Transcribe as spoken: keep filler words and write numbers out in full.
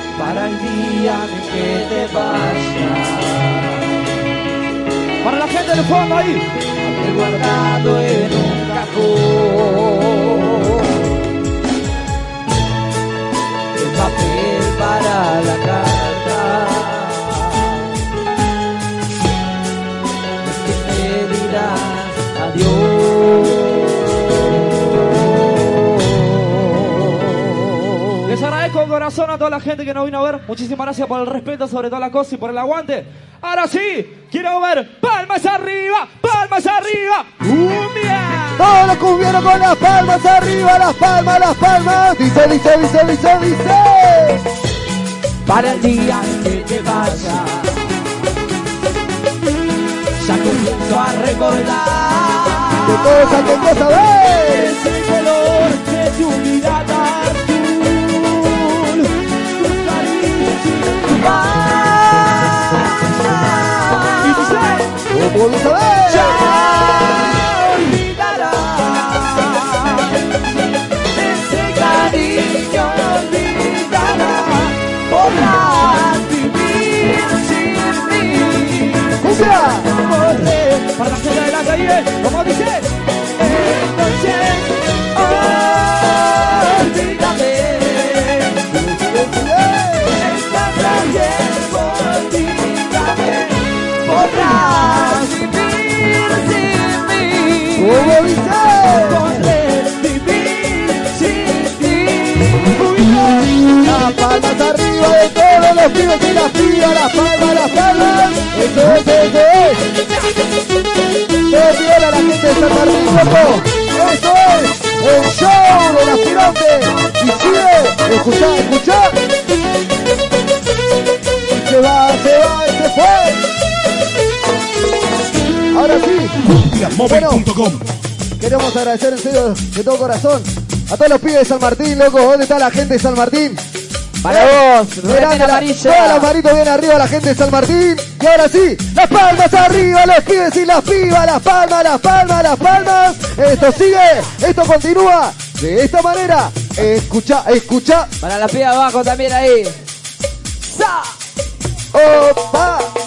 para el día en que te vayas. Para la gente del fondo ahí. Habré guardado en un cajón el papel para la carta. Es que me dirás adiós. Les agradezco de corazón a toda la gente que nos vino a ver. Muchísimas gracias por el respeto, sobre todas las cosas, y por el aguante. Ahora sí, quiero ver palmas arriba, palmas arriba, cumbia. Todos los cumbieros con las palmas arriba, las palmas, las palmas. Dice, dice, dice, dice, dice. Para el día en que te vayas, ya comienzo a recordar que cosa, que cosa, ves. ese color de tu mirada azul, tus caricias y tu paz. ¿Cómo lo sabes? Ya olvidarás ese cariño, olvidarás. Podrás vivir sin mí. ¡Cumbia! Correr Para la gente de la calle, como dice. entonces, olvídame. Esta calle, olvídame. Podrás vivir sin mí. ¿Cómo dice? Correr, vivir sin ti. Las palmas arriba de todos los pibes y las pibas, las palmas, las palmas. Eso es, eso es. Todo bien a la gente de San Martín, loco. Eso es el show del aspirante. Y sigue, escuchá, escuchá. Y se va, se va, y se fue. Ahora sí. Bueno, queremos agradecer en serio de todo corazón a todos los pibes de San Martín, loco. ¿Dónde está la gente de San Martín? Para vos, Grande la amarilla. Todas las manitos bien arriba, la gente de San Martín. Y ahora sí, las palmas arriba, los pibes y las pibas, las palmas, las palmas, las palmas. Esto sigue, esto continúa de esta manera. Escucha, escucha. Para la piba abajo también ahí. ¡Sa! Opa.